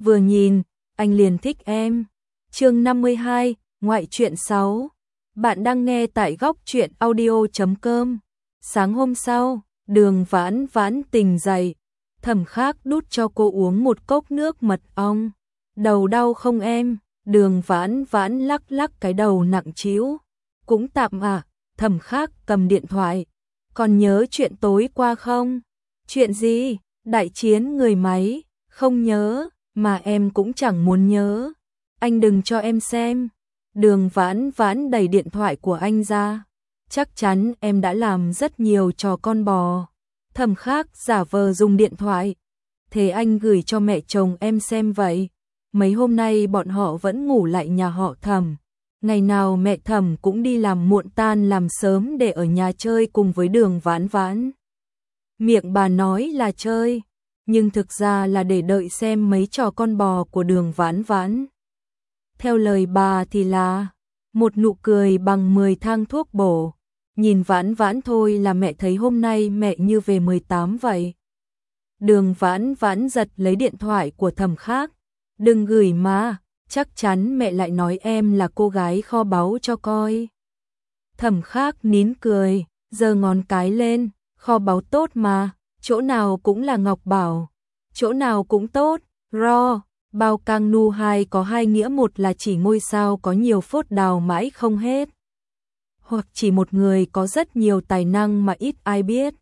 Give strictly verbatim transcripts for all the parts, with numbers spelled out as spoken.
vừa nhìn, anh liền thích em. Chương năm mươi hai, ngoại truyện sáu. Bạn đang nghe tại góc truyện audio chấm com. Sáng hôm sau, Đường Vãn Vãn tỉnh dậy, Thẩm Khắc đút cho cô uống một cốc nước mật ong. Đầu đau không em? Đường Vãn Vãn lắc lắc cái đầu nặng trĩu. Cũng tạm à. Thẩm Khắc cầm điện thoại. Còn nhớ chuyện tối qua không? Chuyện gì? Đại chiến người máy? Không nhớ, mà em cũng chẳng muốn nhớ. Anh đừng cho em xem. Đường Vãn Vãn đẩy điện thoại của anh ra. Chắc chắn em đã làm rất nhiều trò con bò. Thẩm Khắc giả vờ dùng điện thoại. Thế anh gửi cho mẹ chồng em xem vậy. Mấy hôm nay bọn họ vẫn ngủ lại nhà họ Thẩm. Ngày nào mẹ Thẩm cũng đi làm muộn tan làm sớm để ở nhà chơi cùng với Đường Vãn Vãn. Miệng bà nói là chơi, nhưng thực ra là để đợi xem mấy trò con bò của Đường Vãn Vãn. Theo lời bà thì là một nụ cười bằng mười thang thuốc bổ. Nhìn Vãn Vãn thôi là mẹ thấy hôm nay mẹ như về mười tám vậy. Đường Vãn Vãn giật lấy điện thoại của Thẩm Khắc. Đừng gửi mà, chắc chắn mẹ lại nói em là cô gái kho báu cho coi. Thẩm Khắc nín cười, giơ ngón cái lên, kho báu tốt mà, chỗ nào cũng là ngọc bảo, chỗ nào cũng tốt, ro. Bao Cang Nu hai có hai nghĩa, một là chỉ ngôi sao có nhiều phốt đào mãi không hết, hoặc chỉ một người có rất nhiều tài năng mà ít ai biết.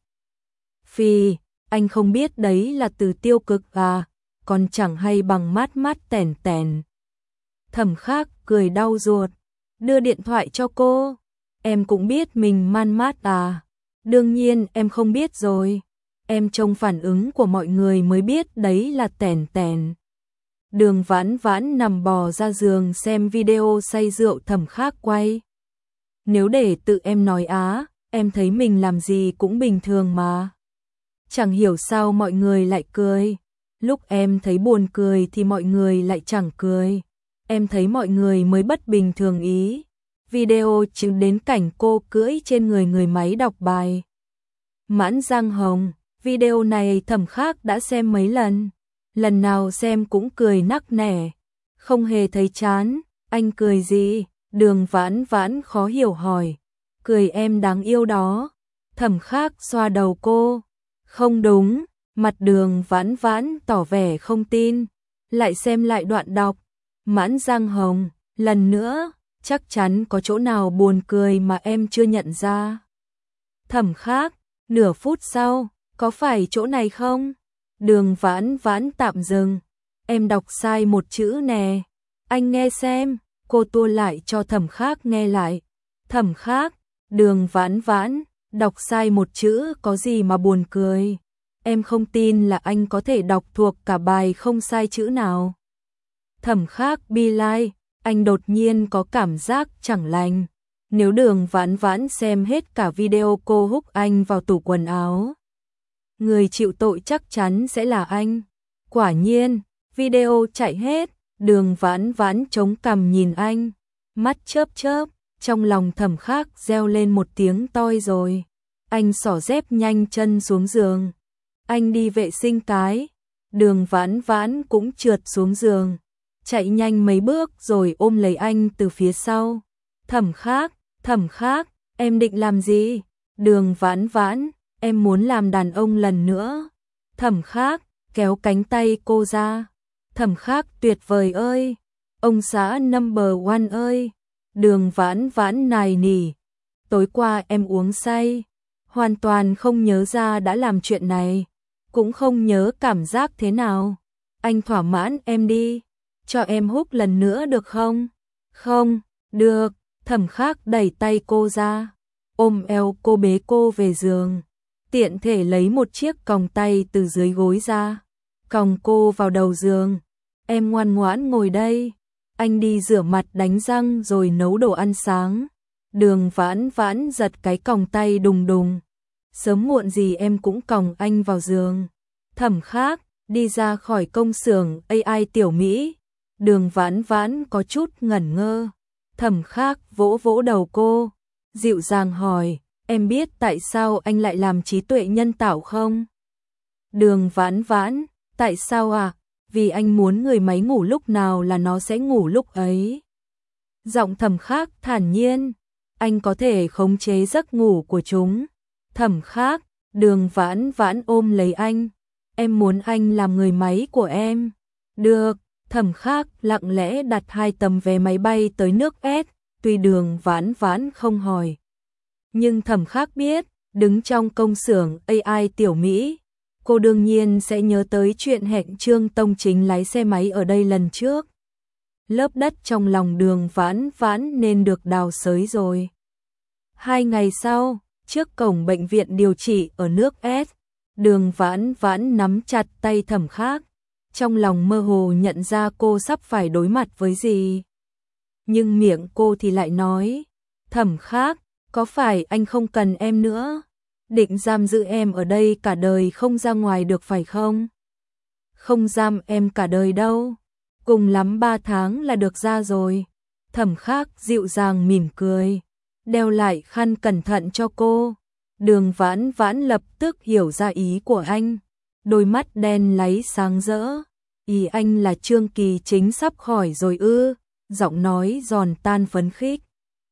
Phi, anh không biết đấy là từ tiêu cực à, còn chẳng hay bằng mát mát tèn tèn. Thẩm Khắc cười đau ruột, đưa điện thoại cho cô. Em cũng biết mình man mát à? Đương nhiên em không biết rồi. Em trông phản ứng của mọi người mới biết đấy là tèn tèn. Đường Vãn Vãn nằm bò ra giường xem video say rượu Thẩm Khắc quay. Nếu để tự em nói á, em thấy mình làm gì cũng bình thường mà. Chẳng hiểu sao mọi người lại cười. Lúc em thấy buồn cười thì mọi người lại chẳng cười. Em thấy mọi người mới bất bình thường ý. Video chứng đến cảnh cô cưỡi trên người người máy đọc bài. Mãn Giang Hồng, video này Thẩm Khắc đã xem mấy lần. Lần nào xem cũng cười nắc nẻ. Không hề thấy chán. Anh cười gì? Đường Vãn Vãn khó hiểu hỏi. Cười em đáng yêu đó. Thẩm Khắc xoa đầu cô. Không đúng. Mặt Đường Vãn Vãn tỏ vẻ không tin. Lại xem lại đoạn đọc. Mãn Giang Hồng, lần nữa, chắc chắn có chỗ nào buồn cười mà em chưa nhận ra. Thẩm Khắc, nửa phút sau, có phải chỗ này không? Đường Vãn Vãn tạm dừng. Em đọc sai một chữ nè. Anh nghe xem. Cô tua lại cho Thẩm Khắc nghe lại. Thẩm Khắc, Đường Vãn Vãn, đọc sai một chữ có gì mà buồn cười. Em không tin là anh có thể đọc thuộc cả bài không sai chữ nào. Thẩm Khắc bi lai, anh đột nhiên có cảm giác chẳng lành. Nếu Đường Vãn Vãn xem hết cả video cô húc anh vào tủ quần áo, người chịu tội chắc chắn sẽ là anh. Quả nhiên, video chạy hết, Đường Vãn Vãn chống cằm nhìn anh, mắt chớp chớp, trong lòng Thẩm Khắc reo lên một tiếng toi rồi. Anh xỏ dép nhanh chân xuống giường. Anh đi vệ sinh cái. Đường Vãn Vãn cũng trượt xuống giường, chạy nhanh mấy bước rồi ôm lấy anh từ phía sau. Thẩm Khắc, Thẩm Khắc, em định làm gì? Đường Vãn Vãn, em muốn làm đàn ông lần nữa. Thẩm Khắc kéo cánh tay cô ra. Thẩm Khắc tuyệt vời ơi, ông xã number one ơi. Đường Vãn Vãn nài nỉ, tối qua em uống say, hoàn toàn không nhớ ra đã làm chuyện này, cũng không nhớ cảm giác thế nào. Anh thỏa mãn em đi, cho em húc lần nữa được không? Không, được. Thẩm Khắc đẩy tay cô ra, ôm eo cô bế cô về giường, tiện thể lấy một chiếc còng tay từ dưới gối ra, còng cô vào đầu giường. Em ngoan ngoãn ngồi đây, anh đi rửa mặt đánh răng rồi nấu đồ ăn sáng. Đường Vãn Vãn giật cái còng tay đùng đùng. Sớm muộn gì em cũng còng anh vào giường. Thẩm Khắc đi ra khỏi công xưởng a i tiểu Mỹ. Đường Vãn Vãn có chút ngẩn ngơ. Thẩm Khắc vỗ vỗ đầu cô, dịu dàng hỏi, em biết tại sao anh lại làm trí tuệ nhân tạo không? Đường Vãn Vãn, tại sao à? vì anh muốn người máy ngủ lúc nào là nó sẽ ngủ lúc ấy. Giọng Thẩm Khác thản nhiên, anh có thể khống chế giấc ngủ của chúng. Thẩm Khác, Đường Vãn Vãn ôm lấy anh, em muốn anh làm người máy của em. Được, Thẩm Khác lặng lẽ đặt hai tấm vé máy bay tới nước S, tuy Đường Vãn Vãn không hỏi. Nhưng Thẩm Khác biết, đứng trong công xưởng a i Tiểu Mỹ, cô đương nhiên sẽ nhớ tới chuyện hẹn Trương Tông Chính lái xe máy ở đây lần trước. Lớp đất trong lòng Đường Vãn Vãn nên được đào xới rồi. Hai ngày sau, trước cổng bệnh viện điều trị ở nước S, Đường Vãn Vãn nắm chặt tay Thẩm Khác, trong lòng mơ hồ nhận ra cô sắp phải đối mặt với gì. Nhưng miệng cô thì lại nói, Thẩm Khác, có phải anh không cần em nữa? Định giam giữ em ở đây cả đời không ra ngoài được phải không? Không giam em cả đời đâu, cùng lắm ba tháng là được ra rồi. Thẩm Khác dịu dàng mỉm cười, đeo lại khăn cẩn thận cho cô. Đường Vãn Vãn lập tức hiểu ra ý của anh, đôi mắt đen láy sáng rỡ. Ý anh là Trương Kỳ Chính sắp khỏi rồi ư? Giọng nói giòn tan phấn khích.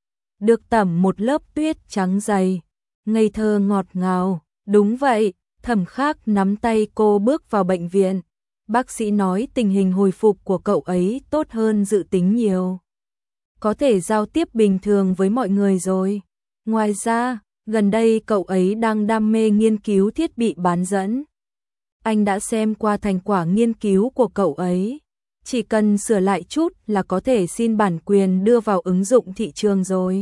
Được tẩm một lớp tuyết trắng dày, ngây thơ ngọt ngào. Đúng vậy, Thẩm Khác nắm tay cô bước vào bệnh viện. Bác sĩ nói tình hình hồi phục của cậu ấy tốt hơn dự tính nhiều, có thể giao tiếp bình thường với mọi người rồi. Ngoài ra, gần đây cậu ấy đang đam mê nghiên cứu thiết bị bán dẫn. Anh đã xem qua thành quả nghiên cứu của cậu ấy, chỉ cần sửa lại chút là có thể xin bản quyền đưa vào ứng dụng thị trường rồi.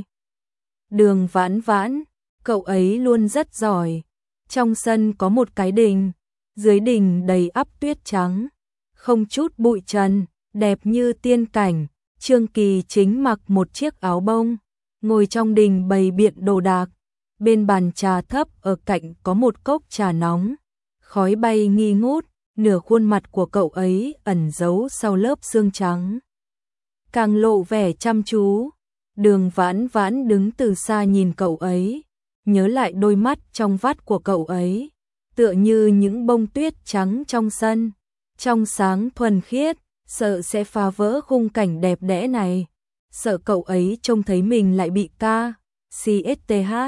Đường Vãn Vãn, cậu ấy luôn rất giỏi. Trong sân có một cái đình, dưới đình đầy ắp tuyết trắng, không chút bụi trần, đẹp như tiên cảnh. Trương Kỳ Chính mặc một chiếc áo bông, ngồi trong đình bày biện đồ đạc. Bên bàn trà thấp ở cạnh có một cốc trà nóng, khói bay nghi ngút, nửa khuôn mặt của cậu ấy ẩn giấu sau lớp xương trắng, càng lộ vẻ chăm chú. Đường Vãn Vãn đứng từ xa nhìn cậu ấy, nhớ lại đôi mắt trong vắt của cậu ấy, tựa như những bông tuyết trắng trong sân, trong sáng thuần khiết, sợ sẽ phá vỡ khung cảnh đẹp đẽ này, sợ cậu ấy trông thấy mình lại bị ca, CSTH.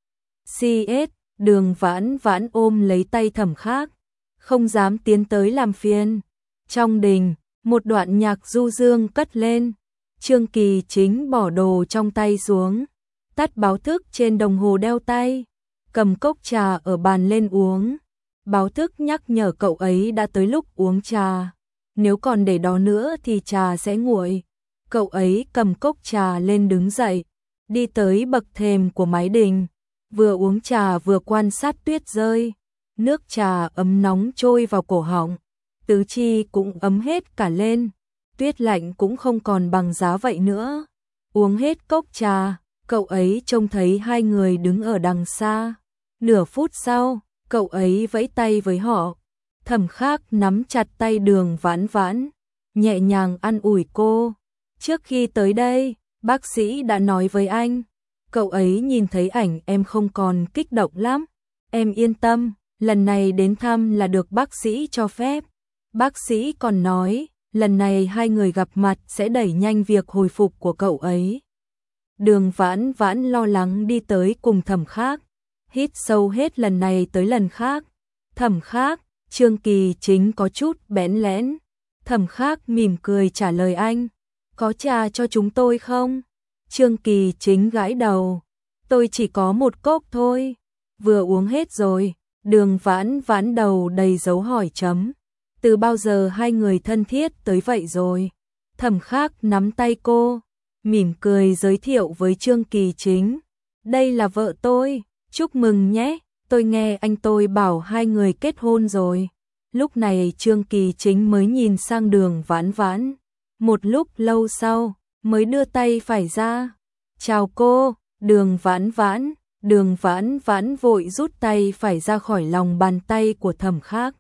CS, Đường Vãn Vãn ôm lấy tay Thẩm Khác, không dám tiến tới làm phiền. Trong đình, một đoạn nhạc du dương cất lên. Trương Kỳ Chính bỏ đồ trong tay xuống, tắt báo thức trên đồng hồ đeo tay, cầm cốc trà ở bàn lên uống. Báo thức nhắc nhở cậu ấy đã tới lúc uống trà, nếu còn để đó nữa thì trà sẽ nguội. Cậu ấy cầm cốc trà lên đứng dậy, đi tới bậc thềm của mái đình, vừa uống trà vừa quan sát tuyết rơi. Nước trà ấm nóng trôi vào cổ họng, tứ chi cũng ấm hết cả lên. Tuyết lạnh cũng không còn bằng giá vậy nữa. Uống hết cốc trà, cậu ấy trông thấy hai người đứng ở đằng xa. Nửa phút sau, cậu ấy vẫy tay với họ. Thẩm Khác nắm chặt tay Đường Vãn Vãn, nhẹ nhàng an ủi cô. Trước khi tới đây, bác sĩ đã nói với anh, cậu ấy nhìn thấy ảnh em không còn kích động lắm. Em yên tâm, lần này đến thăm là được bác sĩ cho phép. Bác sĩ còn nói, lần này hai người gặp mặt sẽ đẩy nhanh việc hồi phục của cậu ấy. Đường Vãn Vãn lo lắng đi tới cùng Thẩm Khác, hít sâu hết lần này tới lần khác. Thẩm Khác, Trương Kỳ Chính có chút bẽn lẽn. Thẩm Khác mỉm cười trả lời anh, có trà cho chúng tôi không? Trương Kỳ Chính gãi đầu, tôi chỉ có một cốc thôi, vừa uống hết rồi. Đường Vãn Vãn đầu đầy dấu hỏi chấm. Từ bao giờ hai người thân thiết tới vậy rồi? Thẩm Khác nắm tay cô, mỉm cười giới thiệu với Trương Kỳ Chính. Đây là vợ tôi, chúc mừng nhé, tôi nghe anh tôi bảo hai người kết hôn rồi. Lúc này Trương Kỳ Chính mới nhìn sang Đường Vãn Vãn. Một lúc lâu sau, mới đưa tay phải ra. Chào cô, Đường Vãn Vãn. Đường Vãn Vãn vội rút tay phải ra khỏi lòng bàn tay của Thẩm Khác.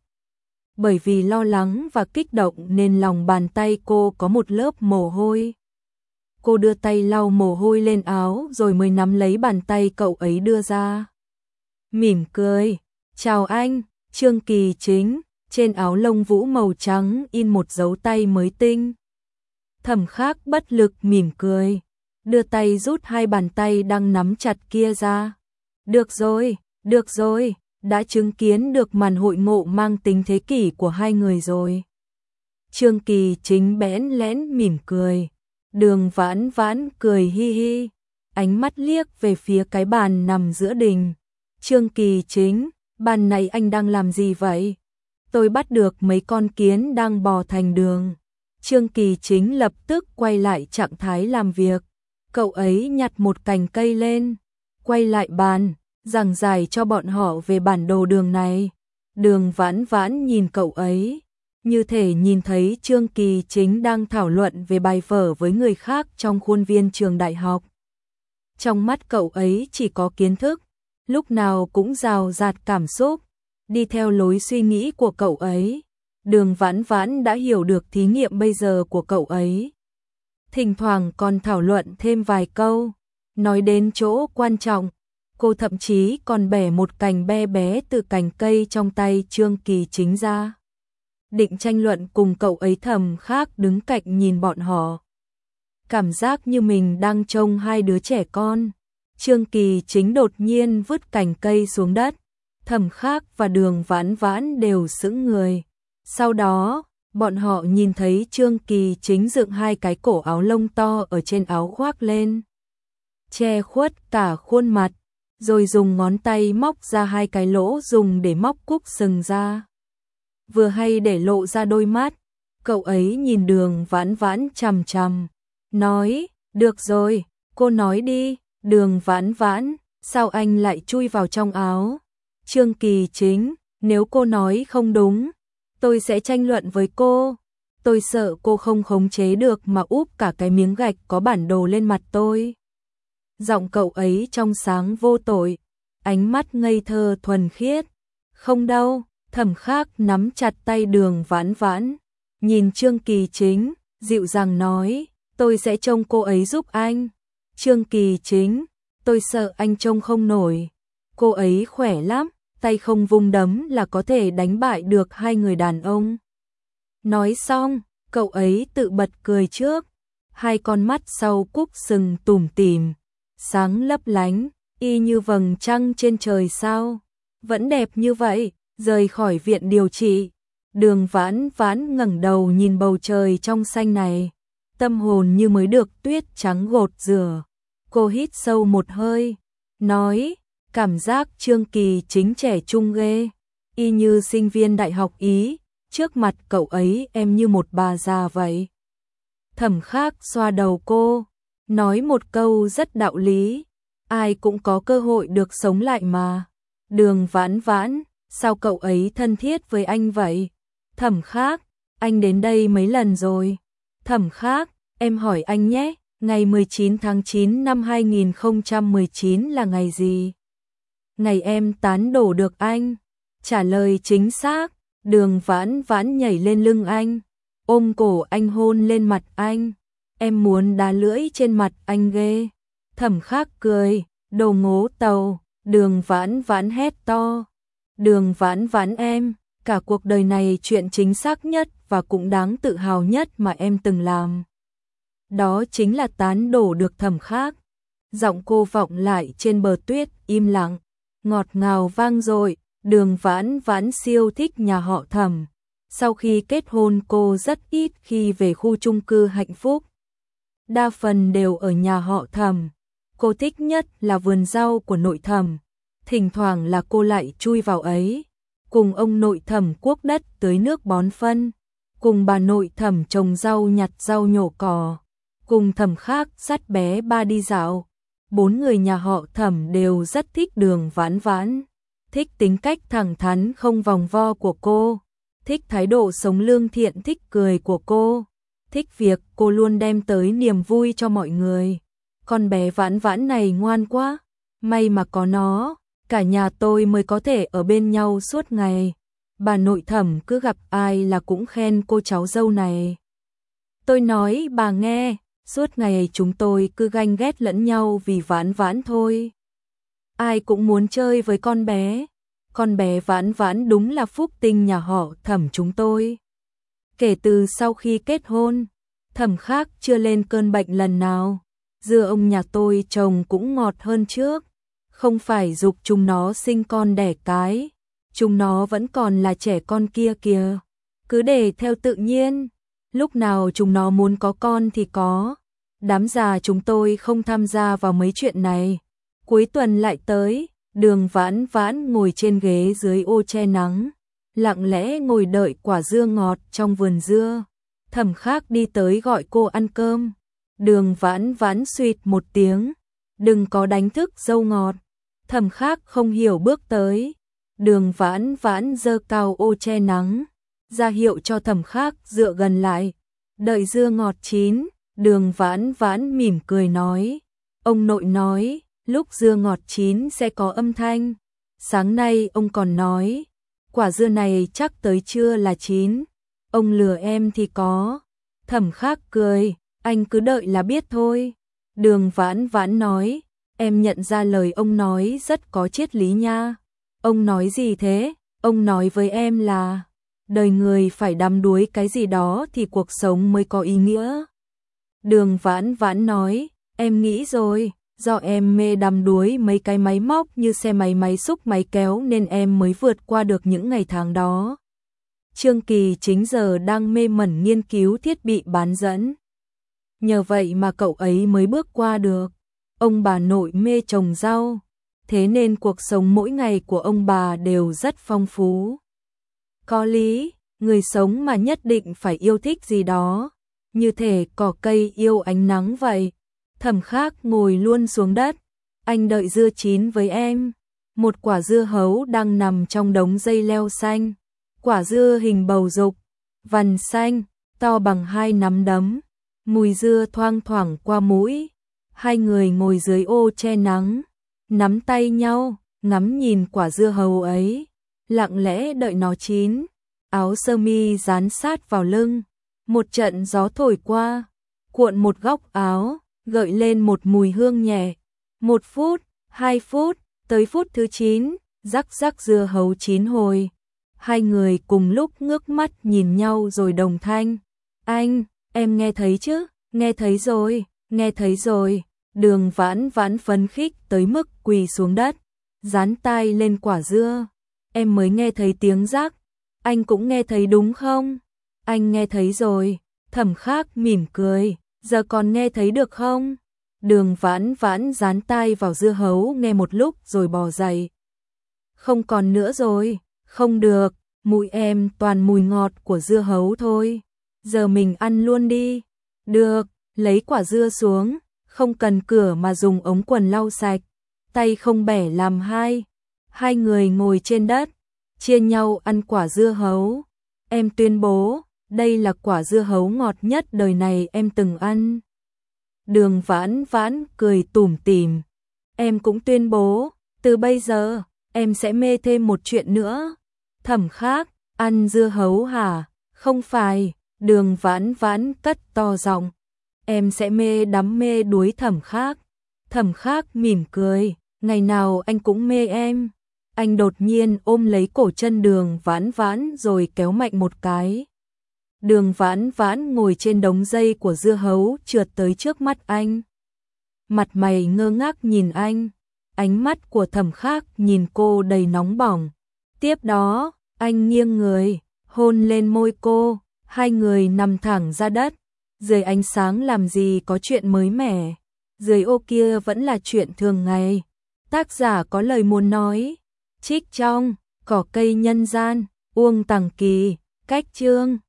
Bởi vì lo lắng và kích động nên lòng bàn tay cô có một lớp mồ hôi. Cô đưa tay lau mồ hôi lên áo rồi mới nắm lấy bàn tay cậu ấy đưa ra. Mỉm cười, chào anh, Trương Kỳ Chính. trên áo lông vũ màu trắng in một dấu tay mới tinh. Thẩm Khắc bất lực mỉm cười, đưa tay rút hai bàn tay đang nắm chặt kia ra. Được rồi, được rồi, đã chứng kiến được màn hội ngộ mang tính thế kỷ của hai người rồi. Trương Kỳ Chính bẽn lẽn mỉm cười, Đường Vãn Vãn cười hi hi, ánh mắt liếc về phía cái bàn nằm giữa đình. Trương Kỳ Chính, bàn này anh đang làm gì vậy? Tôi bắt được mấy con kiến đang bò thành đường. Trương Kỳ Chính lập tức quay lại trạng thái làm việc. Cậu ấy nhặt một cành cây lên, quay lại bàn, giảng giải cho bọn họ về bản đồ đường này. Đường Vãn Vãn nhìn cậu ấy, như thể nhìn thấy Trương Kỳ Chính đang thảo luận về bài vở với người khác trong khuôn viên trường đại học. Trong mắt cậu ấy chỉ có kiến thức, lúc nào cũng rào rạt cảm xúc. Đi theo lối suy nghĩ của cậu ấy, Đường Vãn Vãn đã hiểu được thí nghiệm bây giờ của cậu ấy. Thỉnh thoảng còn thảo luận thêm vài câu, nói đến chỗ quan trọng, cô thậm chí còn bẻ một cành be bé từ cành cây trong tay Trương Kỳ Chính ra. Định tranh luận cùng cậu ấy. Thẩm Khắc đứng cạnh nhìn bọn họ, cảm giác như mình đang trông hai đứa trẻ con. Trương Kỳ Chính đột nhiên vứt cành cây xuống đất, Thẩm Khắc và Đường Vãn Vãn đều sững người. Sau đó, bọn họ nhìn thấy Trương Kỳ Chính dựng hai cái cổ áo lông to ở trên áo khoác lên, che khuất cả khuôn mặt, rồi dùng ngón tay móc ra hai cái lỗ dùng để móc cúc sừng ra. Vừa hay để lộ ra đôi mắt, cậu ấy nhìn Đường Vãn Vãn chằm chằm, nói, được rồi, cô nói đi, Đường Vãn Vãn, sao anh lại chui vào trong áo? Trương Kỳ Chính, nếu cô nói không đúng, tôi sẽ tranh luận với cô. Tôi sợ cô không khống chế được mà úp cả cái miếng gạch có bản đồ lên mặt tôi. Giọng cậu ấy trong sáng vô tội, ánh mắt ngây thơ thuần khiết. Không đâu, Thẩm Khắc nắm chặt tay Đường Vãn Vãn, nhìn Trương Kỳ Chính, dịu dàng nói, tôi sẽ trông cô ấy giúp anh. Trương Kỳ Chính, tôi sợ anh trông không nổi. Cô ấy khỏe lắm, tay không vung đấm là có thể đánh bại được hai người đàn ông. Nói xong, cậu ấy tự bật cười trước, hai con mắt sau cúc sừng tủm tỉm, sáng lấp lánh, y như vầng trăng trên trời sao. Vẫn đẹp như vậy. Rời khỏi viện điều trị, Đường Vãn Vãn ngẩng đầu nhìn bầu trời trong xanh này, tâm hồn như mới được tuyết trắng gột rửa. Cô hít sâu một hơi, nói, cảm giác Trương Kỳ Chính trẻ trung ghê, y như sinh viên đại học Ý, trước mặt cậu ấy em như một bà già vậy. Thẩm Khắc xoa đầu cô, nói một câu rất đạo lý, ai cũng có cơ hội được sống lại mà. Đường Vãn Vãn, sao cậu ấy thân thiết với anh vậy? Thẩm Khắc, anh đến đây mấy lần rồi. Thẩm Khắc, em hỏi anh nhé, ngày mười chín tháng chín năm hai nghìn không trăm mười chín là ngày gì? Ngày em tán đổ được anh. Trả lời chính xác. Đường Vãn Vãn nhảy lên lưng anh, ôm cổ anh hôn lên mặt anh. Em muốn đá lưỡi trên mặt anh ghê. Thẩm Khắc cười, đồ ngố tàu. Đường Vãn Vãn hét to. Đường Vãn Vãn em, cả cuộc đời này chuyện chính xác nhất và cũng đáng tự hào nhất mà em từng làm, đó chính là tán đổ được Thẩm Khắc. Giọng cô vọng lại trên bờ tuyết im lặng, ngọt ngào vang dội. Đường Vãn Vãn siêu thích nhà họ Thẩm. Sau khi kết hôn cô rất ít khi về khu chung cư Hạnh Phúc, đa phần đều ở nhà họ Thẩm. Cô thích nhất là vườn rau của nội Thẩm, thỉnh thoảng là cô lại chui vào ấy, cùng ông nội Thẩm cuốc đất tưới nước bón phân, cùng bà nội Thẩm trồng rau nhặt rau nhổ cỏ, cùng Thẩm Khắc dắt bé ba đi dạo. Bốn người nhà họ Thẩm đều rất thích Đường Vãn Vãn, thích tính cách thẳng thắn không vòng vo của cô, thích thái độ sống lương thiện, thích cười của cô, thích việc cô luôn đem tới niềm vui cho mọi người. Con bé Vãn Vãn này ngoan quá, may mà có nó, cả nhà tôi mới có thể ở bên nhau suốt ngày. Bà nội Thẩm cứ gặp ai là cũng khen cô cháu dâu này. Tôi nói bà nghe, suốt ngày chúng tôi cứ ganh ghét lẫn nhau vì Vãn Vãn thôi. Ai cũng muốn chơi với con bé. con bé Vãn Vãn đúng là phúc tinh nhà họ Thẩm chúng tôi. Kể từ sau khi kết hôn, Thẩm Khác chưa lên cơn bệnh lần nào. Dưa ông nhà tôi trồng cũng ngọt hơn trước, không phải giục chúng nó sinh con đẻ cái, chúng nó vẫn còn là trẻ con kia kìa, cứ để theo tự nhiên, lúc nào chúng nó muốn có con thì có. Đám già chúng tôi không tham gia vào mấy chuyện này. Cuối tuần lại tới, Đường Vãn Vãn ngồi trên ghế dưới ô che nắng, lặng lẽ ngồi đợi quả dưa ngọt trong vườn dưa. Thẩm Khác đi tới gọi cô ăn cơm. Đường Vãn Vãn suýt một tiếng, đừng có đánh thức dâu ngọt. Thẩm Khác không hiểu bước tới. Đường Vãn Vãn giơ cao ô che nắng, ra hiệu cho Thẩm Khác dựa gần lại. Đợi dưa ngọt chín, Đường Vãn Vãn mỉm cười nói, ông nội nói, lúc dưa ngọt chín sẽ có âm thanh. Sáng nay ông còn nói, quả dưa này chắc tới trưa là chín. Ông lừa em thì có. Thẩm Khác cười, anh cứ đợi là biết thôi. Đường Vãn Vãn nói, em nhận ra lời ông nói rất có triết lý nha. Ông nói gì thế? Ông nói với em là đời người phải đắm đuối cái gì đó thì cuộc sống mới có ý nghĩa. Đường Vãn Vãn nói, em nghĩ rồi, do em mê đắm đuối mấy cái máy móc như xe máy, máy xúc, máy kéo nên em mới vượt qua được những ngày tháng đó. Trương Kỳ chính giờ đang mê mẩn nghiên cứu thiết bị bán dẫn. Nhờ vậy mà cậu ấy mới bước qua được. Ông bà nội mê trồng rau, thế nên cuộc sống mỗi ngày của ông bà đều rất phong phú. Có lý, người sống mà nhất định phải yêu thích gì đó, như thể cỏ cây yêu ánh nắng vậy. Thẩm Khác ngồi luôn xuống đất, anh đợi dưa chín với em. Một quả dưa hấu đang nằm trong đống dây leo xanh. Quả dưa hình bầu dục, vằn xanh, to bằng hai nắm đấm. Mùi dưa thoang thoảng qua mũi. Hai người ngồi dưới ô che nắng, nắm tay nhau, ngắm nhìn quả dưa hấu ấy, lặng lẽ đợi nó chín. Áo sơ mi dán sát vào lưng, một trận gió thổi qua, cuộn một góc áo, gợi lên một mùi hương nhẹ. Một phút, hai phút, tới phút thứ chín, rắc rắc dưa hấu chín hồi. Hai người cùng lúc ngước mắt nhìn nhau rồi đồng thanh. Anh, em nghe thấy chứ? Nghe thấy rồi, nghe thấy rồi. Đường Vãn Vãn phấn khích tới mức quỳ xuống đất, dán tai lên quả dưa. Em mới nghe thấy tiếng rắc. Anh cũng nghe thấy đúng không? Anh nghe thấy rồi. Thẩm Khác mỉm cười. Giờ còn nghe thấy được không? Đường Vãn Vãn dán tai vào dưa hấu nghe một lúc rồi bò dậy. Không còn nữa rồi. Không được, mũi em toàn mùi ngọt của dưa hấu thôi. Giờ mình ăn luôn đi. Được, lấy quả dưa xuống, không cần cửa mà dùng ống quần lau sạch. Tay không bẻ làm hai. Hai người ngồi trên đất, chia nhau ăn quả dưa hấu. Em tuyên bố, đây là quả dưa hấu ngọt nhất đời này em từng ăn. Đường Vãn Vãn cười tủm tỉm. Em cũng tuyên bố, từ bây giờ, em sẽ mê thêm một chuyện nữa. Thẩm Khác, ăn dưa hấu hả? Không phải, Đường Vãn Vãn cất to giọng. Em sẽ mê đắm mê đuối Thẩm Khác. Thẩm Khác mỉm cười, ngày nào anh cũng mê em. Anh đột nhiên ôm lấy cổ chân Đường Vãn Vãn rồi kéo mạnh một cái. Đường Vãn Vãn ngồi trên đống dây của dưa hấu trượt tới trước mắt anh. Mặt mày ngơ ngác nhìn anh, ánh mắt của Thẩm Khác nhìn cô đầy nóng bỏng. Tiếp đó, anh nghiêng người, hôn lên môi cô, hai người nằm thẳng ra đất. Dưới ánh sáng làm gì có chuyện mới mẻ, dưới ô kia vẫn là chuyện thường ngày. Tác giả có lời muốn nói. Trích trong Cỏ cây nhân gian, Uông Tằng Kỳ, cách chương.